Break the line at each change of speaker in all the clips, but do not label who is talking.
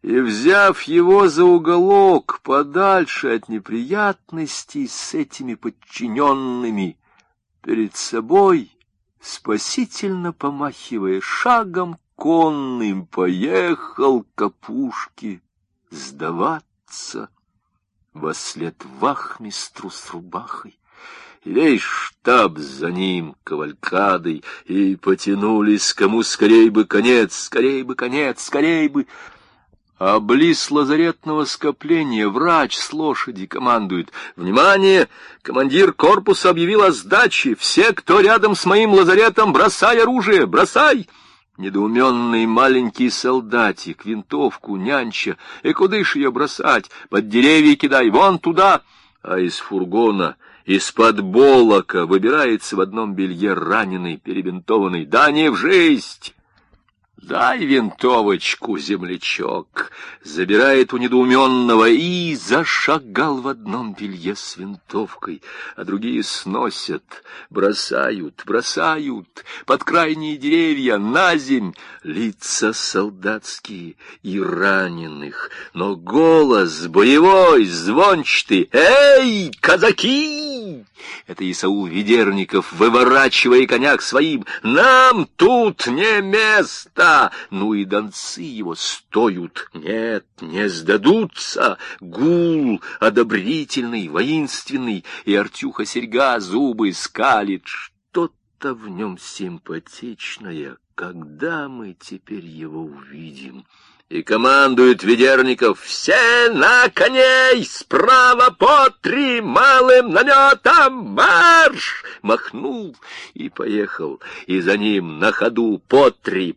и, взяв его за уголок, подальше от неприятностей с этими подчиненными, перед собой, спасительно помахивая шагом конным, поехал к опушке сдаваться вослед вахмистру с рубахой. Весь штаб за ним кавалькадой, и потянулись, кому скорей бы конец, скорей бы конец, скорей бы. А близ лазаретного скопления врач с лошади командует: «Внимание! Командир корпуса объявил о сдаче! Все, кто рядом с моим лазаретом, бросай оружие! Бросай!» Недоуменный маленький солдатик, винтовку нянча, и куда ж ее бросать? Под деревья кидай, вон туда! А из фургона, из-под болока выбирается в одном белье раненый, перебинтованный. «Да не в жизнь! Дай винтовочку, землячок!» Забирает у недоуменного и зашагал в одном белье с винтовкой, а другие сносят, бросают под крайние деревья, на земь, лица солдатские и раненых, но голос боевой, звончатый: «Эй, казаки!» Это Исаул Ведерников, выворачивая коня к своим: «Нам тут не место!» Ну и донцы его стоят, нет, не сдадутся. Гул одобрительный, воинственный, и Артюха Серьга зубы скалит. Что-то в нем симпатичное. Когда мы теперь его увидим? И командует Ведерников: «Все на коней! Справа по 3, малым наметом марш!» Махнул и поехал, и за ним на ходу по 3,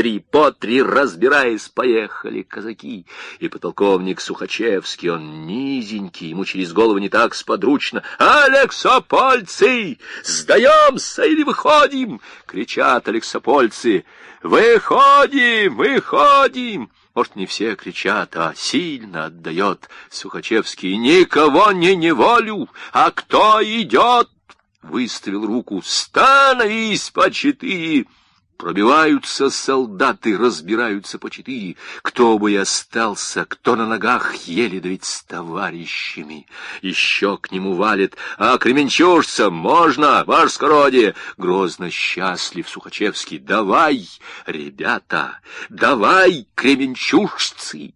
разбираясь, поехали казаки. И подполковник Сухачевский, он низенький, ему через голову не так сподручно: «Алексопольцы! Сдаемся или выходим?» Кричат алексопольцы: «Выходим! Выходим!» Может, не все кричат, а сильно отдает Сухачевский: «Никого не неволю, а кто идет?» Выставил руку: «Становись по 4!» Пробиваются солдаты, разбираются по 4. Кто бы и остался, кто на ногах, еле да ведь с товарищами. Еще к нему валит: «А кременчужцам можно, ваше скородие?» Грозно счастлив Сухачевский: «Давай, ребята, давай, кременчужцы!»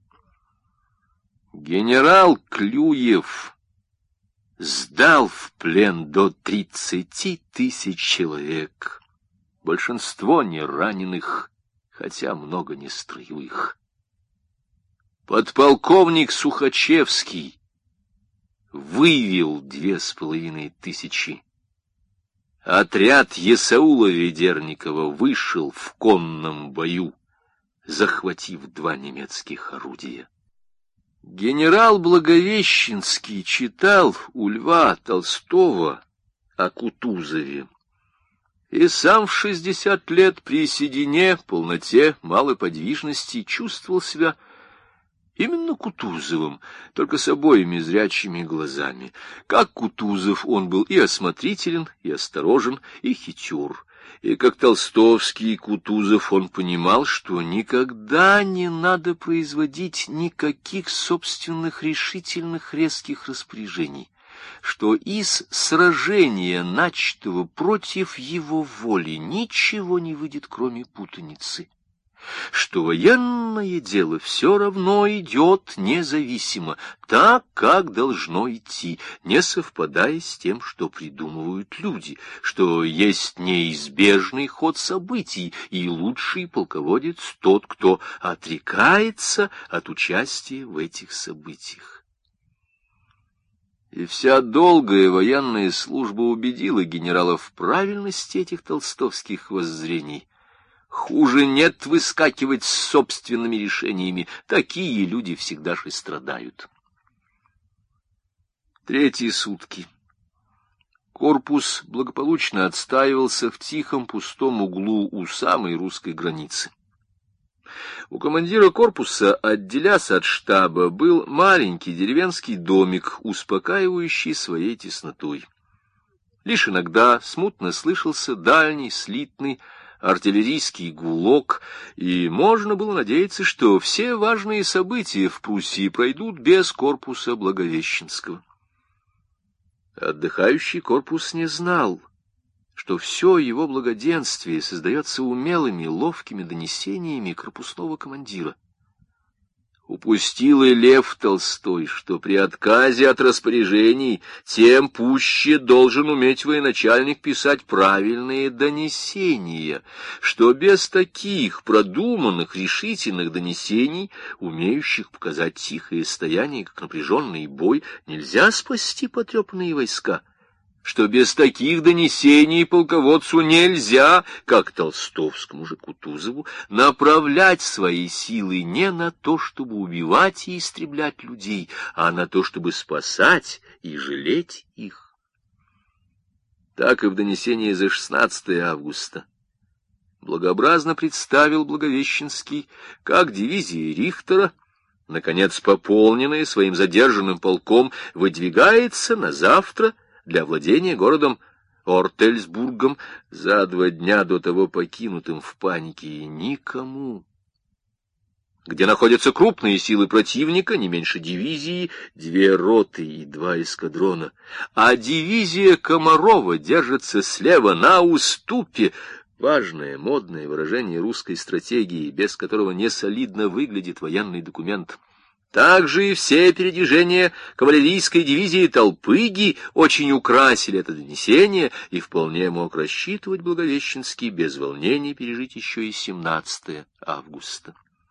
Генерал Клюев сдал в плен до 30 000 человек. Большинство не раненых, хотя много не строевых. Подполковник Сухачевский вывел 2500. Отряд Исаула Ведерникова вышел в конном бою, захватив 2 немецких орудия. Генерал Благовещенский читал у Льва Толстого о Кутузове. И сам в 60 лет при седине, полноте, малой подвижности чувствовал себя именно Кутузовым, только с обоими зрячими глазами. Как Кутузов, он был и осмотрителен, и осторожен, и хитер. И как толстовский Кутузов, он понимал, что никогда не надо производить никаких собственных решительных резких распоряжений, что из сражения, начатого против его воли, ничего не выйдет, кроме путаницы, что военное дело все равно идет независимо, так, как должно идти, не совпадая с тем, что придумывают люди, что есть неизбежный ход событий, и лучший полководец тот, кто отрекается от участия в этих событиях. И вся долгая военная служба убедила генерала в правильности этих толстовских воззрений. Хуже нет выскакивать с собственными решениями. Такие люди всегда же страдают. 3 сутки. Корпус благополучно отстаивался в тихом пустом углу у самой русской границы. У командира корпуса, отделясь от штаба, был маленький деревенский домик, успокаивающий своей теснотой. Лишь иногда смутно слышался дальний, слитный, артиллерийский гулок, и можно было надеяться, что все важные события в Пруссии пройдут без корпуса Благовещенского. Отдыхающий корпус не знал, что все его благоденствие создается умелыми, ловкими донесениями корпусного командира. Упустил и Лев Толстой, что при отказе от распоряжений тем пуще должен уметь военачальник писать правильные донесения, что без таких продуманных, решительных донесений, умеющих показать тихое стояние, как напряженный бой, нельзя спасти потрепанные войска, что без таких донесений полководцу нельзя, как толстовскому же Кутузову, направлять свои силы не на то, чтобы убивать и истреблять людей, а на то, чтобы спасать и жалеть их. Так и в донесении за 16 августа благообразно представил Благовещенский, как дивизия Рихтера, наконец пополненная своим задержанным полком, выдвигается на завтра для владения городом Ортельсбургом, за 2 дня до того покинутым в панике и никому, где находятся крупные силы противника, не меньше дивизии, 2 роты и 2 эскадрона, а дивизия Комарова держится слева на уступе. Важное, модное выражение русской стратегии, без которого не солидно выглядит военный документ. Также и все передвижения кавалерийской дивизии Толпыги очень украсили это донесение, и вполне мог рассчитывать Благовещенский без волнений пережить еще и 17 августа.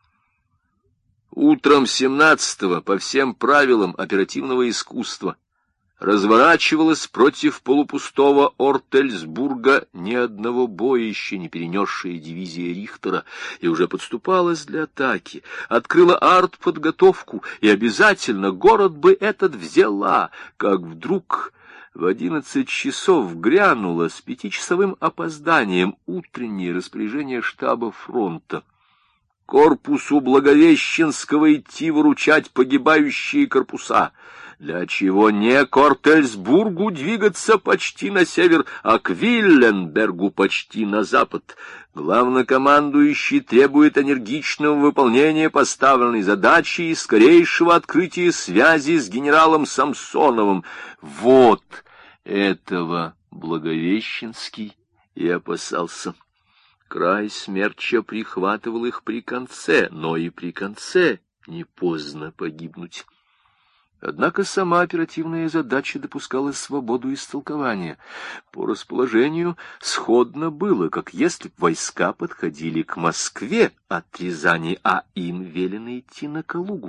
Утром 17-го, по всем правилам оперативного искусства, разворачивалась против полупустого Ортельсбурга ни одного боя еще не перенесшая дивизия Рихтера, и уже подступалась для атаки, открыла артподготовку, и обязательно город бы этот взяла, как вдруг в 11 часов грянуло с 5-часовым опозданием утреннее распоряжение штаба фронта. Корпусу Благовещенского идти выручать погибающие корпуса, для чего не к Ортельсбургу двигаться почти на север, а к Вилленбергу почти на запад. Главнокомандующий требует энергичного выполнения поставленной задачи и скорейшего открытия связи с генералом Самсоновым. Вот этого Благовещенский и опасался. Край смерча прихватывал их при конце, но и при конце не поздно погибнуть. Однако сама оперативная задача допускала свободу истолкования. По расположению сходно было, как если б войска подходили к Москве от Рязани, а им велено идти на Калугу.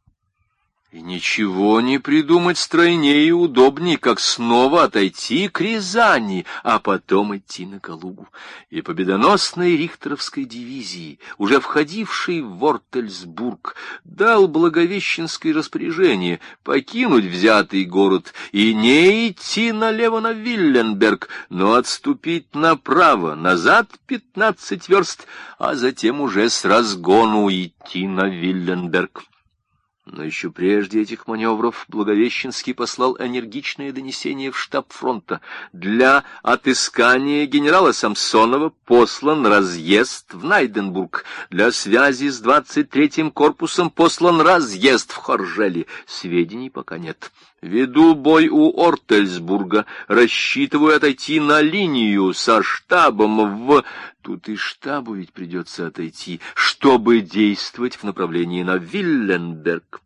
И ничего не придумать стройнее и удобней, как снова отойти к Рязани, а потом идти на Калугу. И победоносной рихтеровской дивизии, уже входившей в Ортельсбург, дал Благовещенское распоряжение покинуть взятый город и не идти налево на Вилленберг, но отступить направо, назад 15 верст, а затем уже с разгону идти на Вилленберг. Но еще прежде этих маневров Благовещенский послал энергичное донесение в штаб фронта. Для отыскания генерала Самсонова послан разъезд в Найденбург. Для связи с 23-м корпусом послан разъезд в Хоржели. Сведений пока нет. Веду бой у Ортельсбурга. Рассчитываю отойти на линию со штабом в... Тут и штабу ведь придется отойти, чтобы действовать в направлении на Вилленберг.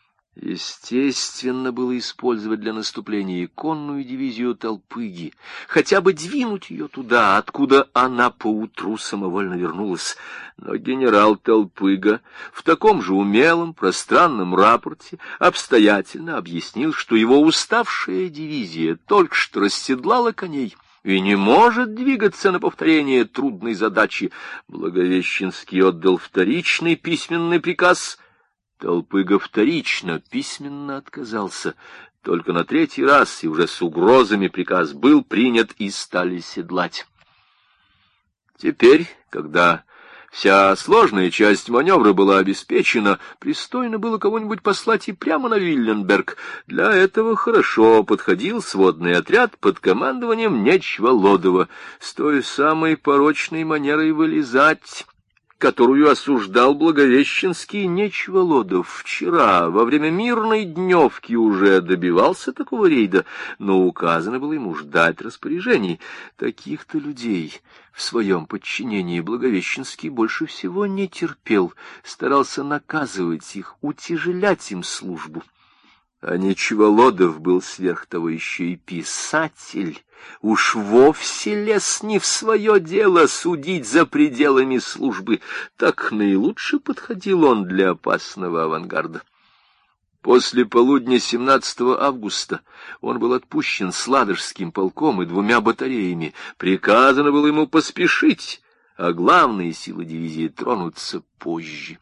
Естественно было использовать для наступления и конную дивизию Толпыги, хотя бы двинуть ее туда, откуда она поутру самовольно вернулась. Но генерал Толпыга в таком же умелом, пространном рапорте обстоятельно объяснил, что его уставшая дивизия только что расседлала коней и не может двигаться на повторение трудной задачи. Благовещенский отдал вторичный письменный приказ. Толпыга вторично письменно отказался. Только на 3-й раз, и уже с угрозами, приказ был принят, и стали седлать. Теперь, когда Вся сложная часть маневра была обеспечена, пристойно было кого-нибудь послать и прямо на Виленберг. Для этого хорошо подходил сводный отряд под командованием Нечволодова, с той самой порочной манерой вылезать, которую осуждал Благовещенский Нечволодов. Вчера, во время мирной дневки, уже добивался такого рейда, но указано было ему ждать распоряжений. Таких-то людей в своем подчинении Благовещенский больше всего не терпел, старался наказывать их, утяжелять им службу. А Нечволодов был сверх того еще и писатель, уж вовсе лез не в свое дело судить за пределами службы, так наилучше подходил он для опасного авангарда. После полудня 17 августа он был отпущен с Ладожским полком и 2 батареями. Приказано было ему поспешить, а главные силы дивизии тронутся позже.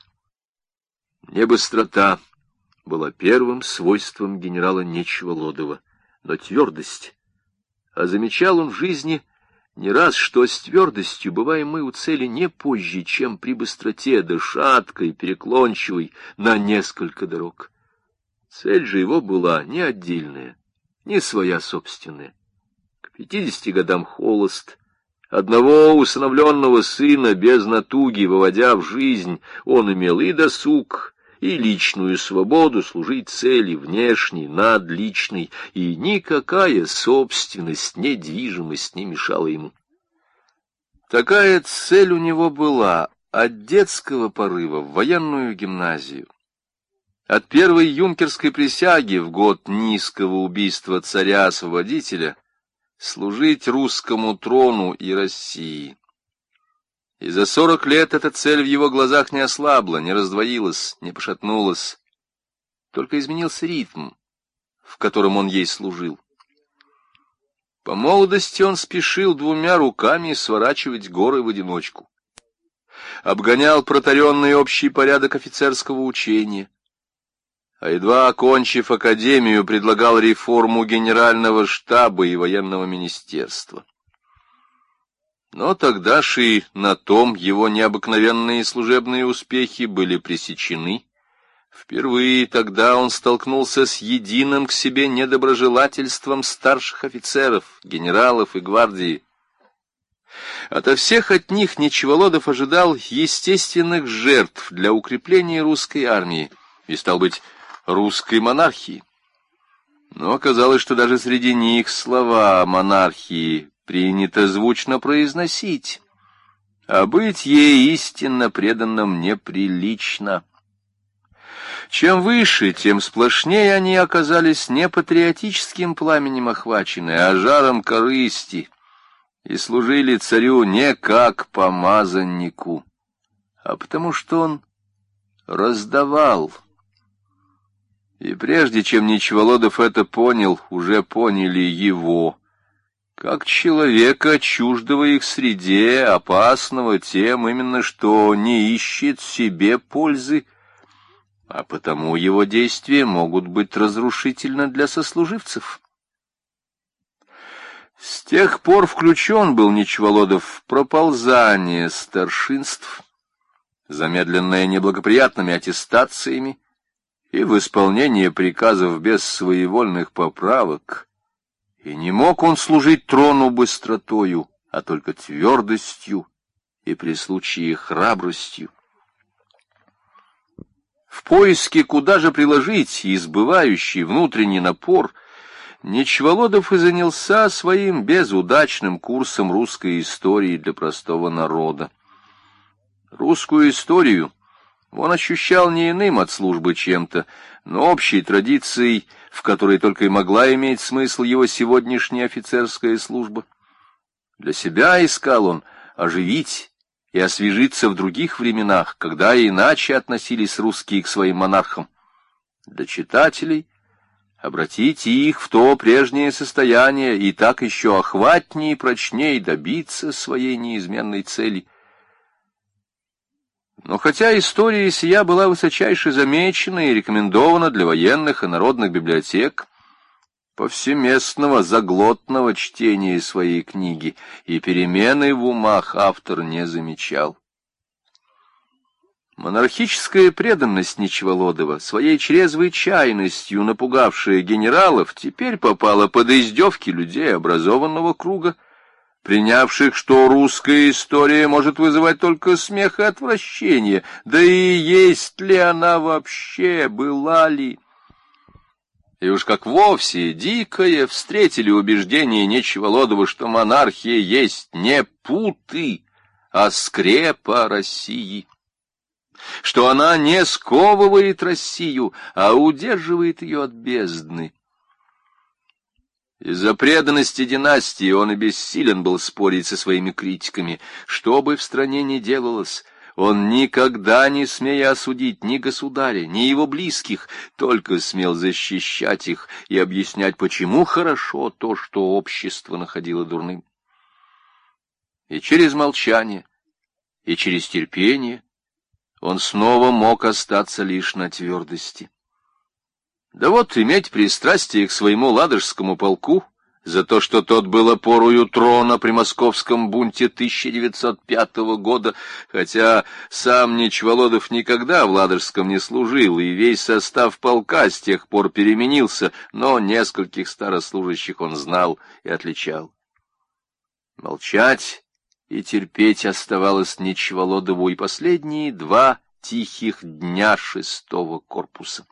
Небыстрота была первым свойством генерала Нечволодова, но твердость. А замечал он в жизни не раз, что с твердостью бываем мы у цели не позже, чем при быстроте, да шаткой, переклончивой, на несколько дорог. Цель же его была не отдельная, не своя собственная. К 50 годам холост, одного усыновленного сына без натуги выводя в жизнь, он имел и досуг, и личную свободу служить цели внешней, надличной, и никакая собственность, недвижимость не мешала ему. Такая цель у него была от детского порыва в военную гимназию, от первой юнкерской присяги в год низкого убийства царя-освободителя служить русскому трону и России. И за 40 лет эта цель в его глазах не ослабла, не раздвоилась, не пошатнулась. Только изменился ритм, в котором он ей служил. По молодости он спешил 2 руками сворачивать горы в одиночку. Обгонял протаренный общий порядок офицерского учения. А едва окончив академию, предлагал реформу генерального штаба и военного министерства. Но тогда же и на том его необыкновенные служебные успехи были пресечены. Впервые тогда он столкнулся с единым к себе недоброжелательством старших офицеров, генералов и гвардии. Ото всех от них Нечволодов ожидал естественных жертв для укрепления русской армии и, стал быть, русской монархии. Но оказалось, что даже среди них слова монархии принято звучно произносить, а быть ей истинно преданным неприлично. Чем выше, тем сплошнее они оказались не патриотическим пламенем охвачены, а жаром корысти, и служили царю не как помазаннику, а потому что он раздавал. И прежде чем Нечволодов это понял, уже поняли его, как человека, чуждого их среде, опасного тем именно, что не ищет себе пользы, а потому его действия могут быть разрушительны для сослуживцев. С тех пор включен был Нечволодов в проползание старшинств, замедленное неблагоприятными аттестациями, и в исполнение приказов без своевольных поправок. И не мог он служить трону быстротою, а только твердостью и при случае храбростью. В поиске, куда же приложить избывающий внутренний напор, Нечволодов и занялся своим безудачным курсом русской истории для простого народа. Русскую историю он ощущал не иным от службы чем-то, но общей традицией, в которой только и могла иметь смысл его сегодняшняя офицерская служба. Для себя искал он оживить и освежиться в других временах, когда иначе относились русские к своим монархам. Для читателей обратить их в то прежнее состояние и так еще охватнее и прочнее добиться своей неизменной цели. Но хотя история сия была высочайше замечена и рекомендована для военных и народных библиотек, повсеместного заглотного чтения своей книги и перемены в умах автор не замечал. Монархическая преданность Нечеволодова, своей чрезвычайностью напугавшая генералов, теперь попала под издевки людей образованного круга, принявших, что русская история может вызывать только смех и отвращение, да и есть ли она вообще, была ли. И уж как вовсе дикое встретили убеждение Нечеволодова, что монархия есть не путы, а скрепа России, что она не сковывает Россию, а удерживает ее от бездны. Из-за преданности династии он и бессилен был спорить со своими критиками. Что бы в стране ни делалось, он никогда не смея осудить ни государя, ни его близких, только смел защищать их и объяснять, почему хорошо то, что общество находило дурным. И через молчание, и через терпение он снова мог остаться лишь на твердости. Да вот иметь пристрастие к своему ладожскому полку за то, что тот был опорою трона при московском бунте 1905 года, хотя сам Нечеволодов никогда в Ладожском не служил, и весь состав полка с тех пор переменился, но нескольких старослужащих он знал и отличал. Молчать и терпеть оставалось Нечеволодову и последние 2 тихих дня 6-го корпуса.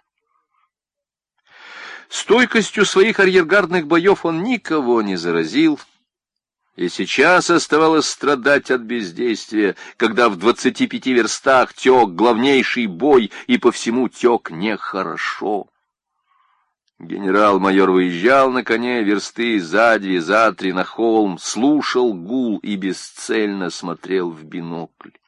Стойкостью своих арьергардных боев он никого не заразил, и сейчас оставалось страдать от бездействия, когда в 25 верстах тек главнейший бой, и по всему тек нехорошо. Генерал-майор выезжал на коне версты за 2, за 3 на холм, слушал гул и бесцельно смотрел в бинокль.